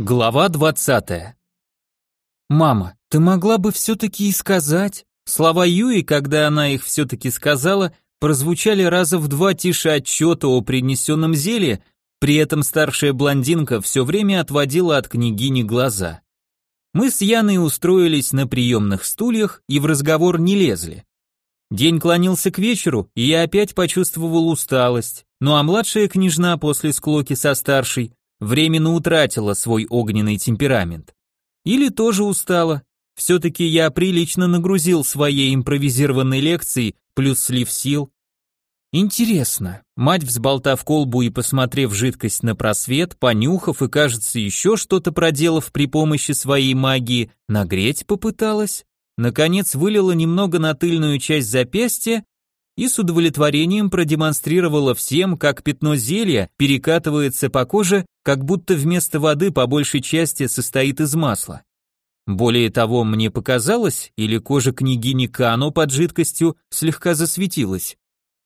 Глава 20. «Мама, ты могла бы все-таки и сказать?» Слова Юи, когда она их все-таки сказала, прозвучали раза в два тише отчета о принесенном зелье, при этом старшая блондинка все время отводила от княгини глаза. Мы с Яной устроились на приемных стульях и в разговор не лезли. День клонился к вечеру, и я опять почувствовал усталость, ну а младшая княжна после склоки со старшей временно утратила свой огненный темперамент. Или тоже устала. Все-таки я прилично нагрузил своей импровизированной лекцией плюс слив сил. Интересно, мать, взболтав колбу и посмотрев жидкость на просвет, понюхав и, кажется, еще что-то проделав при помощи своей магии, нагреть попыталась, наконец вылила немного на тыльную часть запястья и с удовлетворением продемонстрировала всем, как пятно зелья перекатывается по коже, как будто вместо воды по большей части состоит из масла. Более того, мне показалось, или кожа княгини Кано под жидкостью слегка засветилась.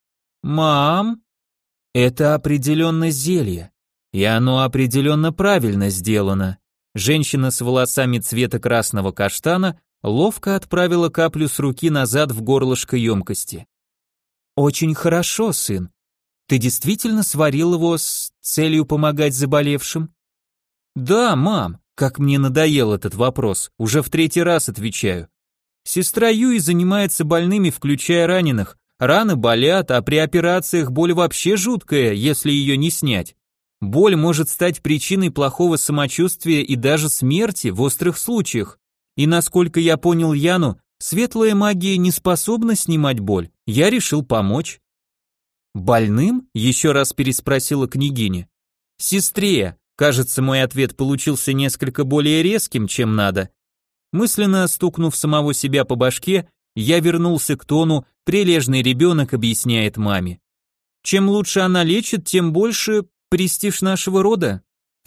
«Мам, это определенно зелье, и оно определенно правильно сделано». Женщина с волосами цвета красного каштана ловко отправила каплю с руки назад в горлышко емкости. «Очень хорошо, сын. Ты действительно сварил его с целью помогать заболевшим?» «Да, мам, как мне надоел этот вопрос, уже в третий раз отвечаю. Сестра Юи занимается больными, включая раненых. Раны болят, а при операциях боль вообще жуткая, если ее не снять. Боль может стать причиной плохого самочувствия и даже смерти в острых случаях. И насколько я понял Яну, светлая магия не способна снимать боль. Я решил помочь». «Больным?» — еще раз переспросила княгиня. «Сестре». Кажется, мой ответ получился несколько более резким, чем надо. Мысленно стукнув самого себя по башке, я вернулся к тону «прилежный ребенок объясняет маме». Чем лучше она лечит, тем больше престиж нашего рода.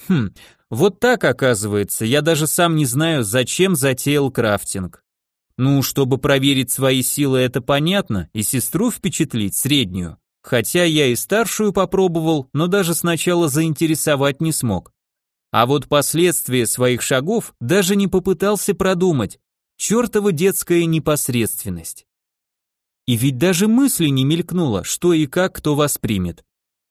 Вот так оказывается, я даже сам не знаю, зачем затеял крафтинг. Ну, чтобы проверить свои силы, это понятно, и сестру впечатлить, среднюю. Хотя я и старшую попробовал, но даже сначала заинтересовать не смог. А вот последствия своих шагов даже не попытался продумать. Чертова детская непосредственность. И ведь даже мысли не мелькнуло, что и как кто воспримет.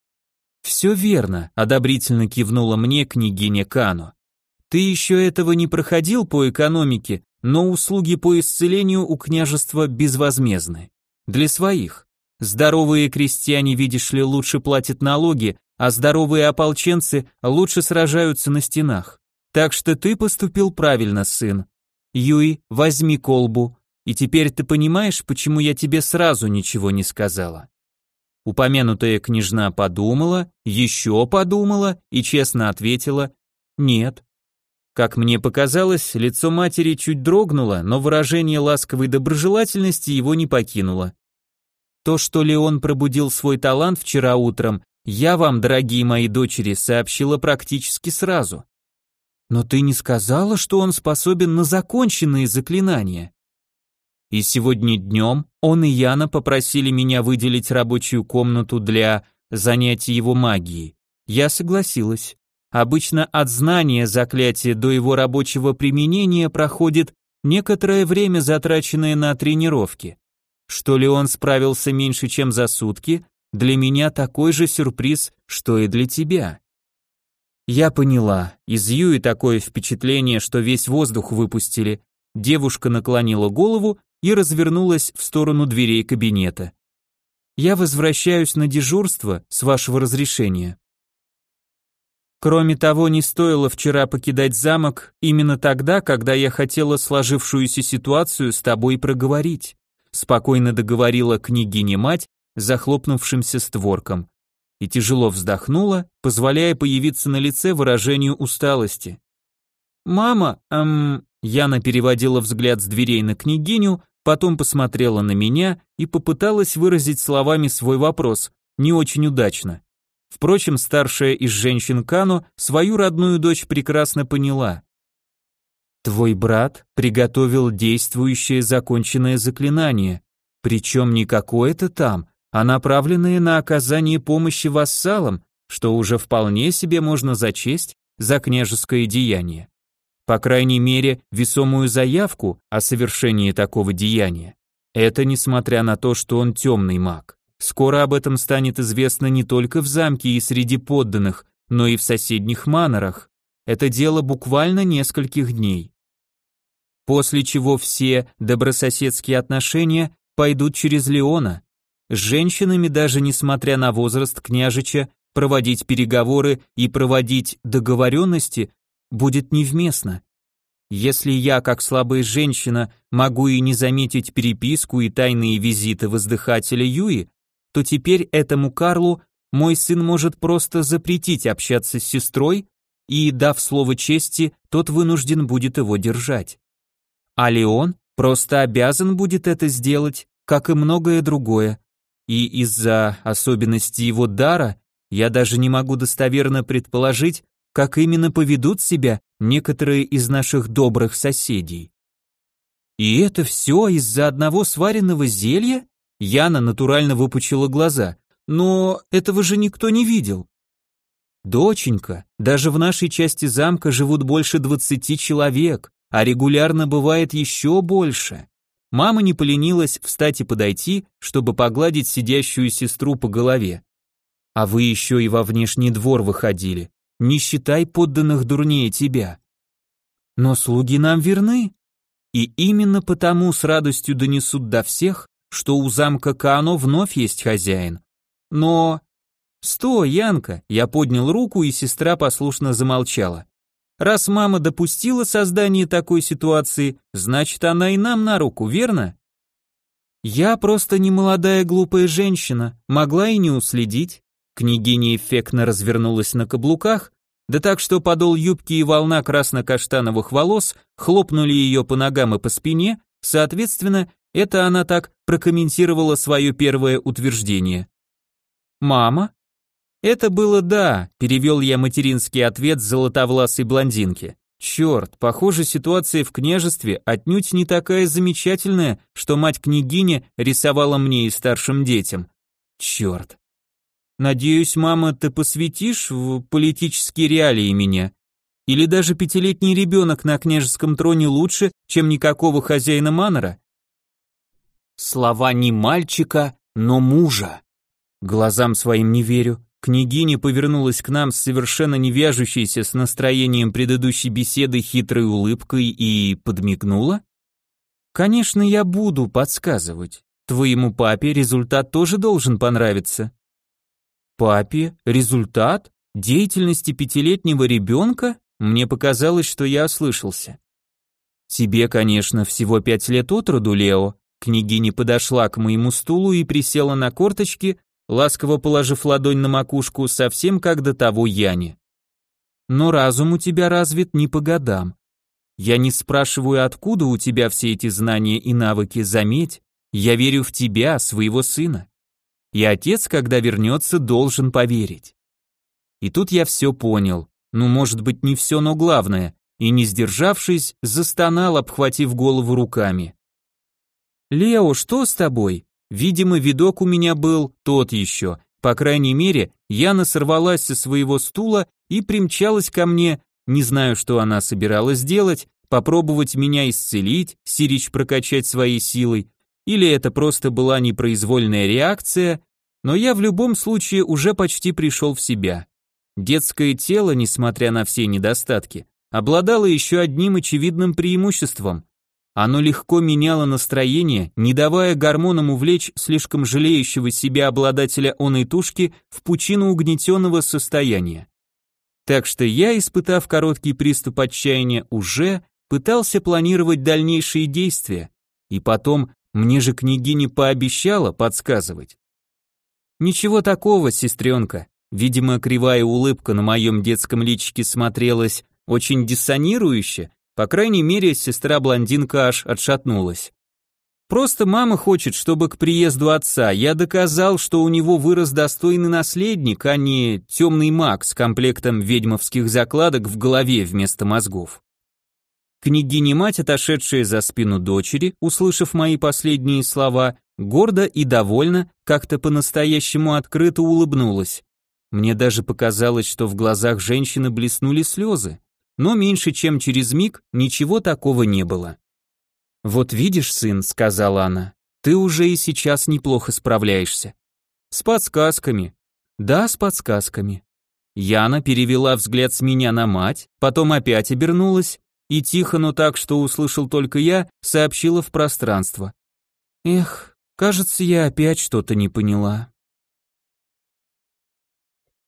«Все верно», — одобрительно кивнула мне княгиня Кано. «Ты еще этого не проходил по экономике, но услуги по исцелению у княжества безвозмездны. Для своих. Здоровые крестьяне, видишь ли, лучше платят налоги, а здоровые ополченцы лучше сражаются на стенах. Так что ты поступил правильно, сын. Юй, возьми колбу, и теперь ты понимаешь, почему я тебе сразу ничего не сказала». Упомянутая княжна подумала, еще подумала и честно ответила «нет». Как мне показалось, лицо матери чуть дрогнуло, но выражение ласковой доброжелательности его не покинуло. То, что Леон пробудил свой талант вчера утром, я вам, дорогие мои дочери, сообщила практически сразу. Но ты не сказала, что он способен на законченные заклинания. И сегодня днем он и Яна попросили меня выделить рабочую комнату для занятий его магией. Я согласилась. Обычно от знания заклятия до его рабочего применения проходит некоторое время, затраченное на тренировки. Что ли он справился меньше, чем за сутки, для меня такой же сюрприз, что и для тебя. Я поняла, из Юи такое впечатление, что весь воздух выпустили. Девушка наклонила голову и развернулась в сторону дверей кабинета. Я возвращаюсь на дежурство, с вашего разрешения. Кроме того, не стоило вчера покидать замок именно тогда, когда я хотела сложившуюся ситуацию с тобой проговорить. Спокойно договорила княгиня-мать захлопнувшимся створком и тяжело вздохнула, позволяя появиться на лице выражению усталости. «Мама, Яна переводила взгляд с дверей на княгиню, потом посмотрела на меня и попыталась выразить словами свой вопрос, не очень удачно. Впрочем, старшая из женщин Кано свою родную дочь прекрасно поняла. Твой брат приготовил действующее законченное заклинание, причем не какое-то там, а направленное на оказание помощи вассалам, что уже вполне себе можно зачесть за княжеское деяние. По крайней мере, весомую заявку о совершении такого деяния. Это несмотря на то, что он темный маг. Скоро об этом станет известно не только в замке и среди подданных, но и в соседних манорах. Это дело буквально нескольких дней. После чего все добрососедские отношения пойдут через Леона. С женщинами, даже несмотря на возраст княжича, проводить переговоры и проводить договоренности будет невместно. Если я, как слабая женщина, могу и не заметить переписку и тайные визиты воздыхателя Юи, то теперь этому Карлу мой сын может просто запретить общаться с сестрой, и, дав слово чести, тот вынужден будет его держать. А Леон просто обязан будет это сделать, как и многое другое, и из-за особенностей его дара я даже не могу достоверно предположить, как именно поведут себя некоторые из наших добрых соседей. И это все из-за одного сваренного зелья? Яна натурально выпучила глаза. Но этого же никто не видел. Доченька, даже в нашей части замка живут больше 20 человек, а регулярно бывает еще больше. Мама не поленилась встать и подойти, чтобы погладить сидящую сестру по голове. А вы еще и во внешний двор выходили. Не считай подданных дурнее тебя. Но слуги нам верны. И именно потому с радостью донесут до всех, что у замка Каано вновь есть хозяин. Но... Стой, Янка, я поднял руку, и сестра послушно замолчала. Раз мама допустила создание такой ситуации, значит, она и нам на руку, верно? Я просто не молодая глупая женщина, могла и не уследить. Княгиня эффектно развернулась на каблуках, да так, что подол юбки и волна красно-каштановых волос хлопнули ее по ногам и по спине, соответственно, это она так прокомментировала свое первое утверждение. «Мама?» «Это было да», перевел я материнский ответ золотовласой блондинки. Черт, похоже, ситуация в княжестве отнюдь не такая замечательная, что мать-княгиня рисовала мне и старшим детям. Черт. Надеюсь, мама, ты посвятишь в политические реалии меня? Или даже пятилетний ребенок на княжеском троне лучше, чем никакого хозяина манора? Слова не мальчика, но мужа. Глазам своим не верю. Княгиня повернулась к нам с совершенно не вяжущейся с настроением предыдущей беседы хитрой улыбкой и подмигнула. Конечно, я буду подсказывать. Твоему папе результат тоже должен понравиться. Папе? Результат? Деятельности пятилетнего ребенка? Мне показалось, что я ослышался. Тебе, конечно, всего 5 лет от роду, Лео. Княгиня подошла к моему стулу и присела на корточки, ласково положив ладонь на макушку, совсем как до того Яне. Но разум у тебя развит не по годам. Я не спрашиваю, откуда у тебя все эти знания и навыки, заметь, я верю в тебя, своего сына. И отец, когда вернется, должен поверить. И тут я все понял, ну, может быть, не все, но главное, и, не сдержавшись, застонал, обхватив голову руками. «Лео, что с тобой?» Видимо, видок у меня был тот еще. По крайней мере, Яна сорвалась со своего стула и примчалась ко мне, не знаю, что она собиралась делать, попробовать меня исцелить, сирич прокачать своей силой, или это просто была непроизвольная реакция, но я в любом случае уже почти пришел в себя. Детское тело, несмотря на все недостатки, обладало еще одним очевидным преимуществом. Оно легко меняло настроение, не давая гормонам увлечь слишком жалеющего себя обладателя оной тушки в пучину угнетенного состояния. Так что я, испытав короткий приступ отчаяния, уже пытался планировать дальнейшие действия, и потом мне же княгиня пообещала подсказывать. Ничего такого, сестренка. Видимо, кривая улыбка на моем детском личике смотрелась очень диссонирующе. По крайней мере, сестра-блондинка аж отшатнулась. Просто мама хочет, чтобы к приезду отца я доказал, что у него вырос достойный наследник, а не темный маг с комплектом ведьмовских закладок в голове вместо мозгов. Княгиня-мать, отошедшая за спину дочери, услышав мои последние слова, гордо и довольно, как-то по-настоящему открыто улыбнулась. Мне даже показалось, что в глазах женщины блеснули слезы, но меньше чем через миг ничего такого не было. «Вот видишь, сын», — сказала она, — «ты уже и сейчас неплохо справляешься». «С подсказками». «Да, с подсказками». Яна перевела взгляд с меня на мать, потом опять обернулась и тихо, но так, что услышал только я, сообщила в пространство. «Эх, кажется, я опять что-то не поняла».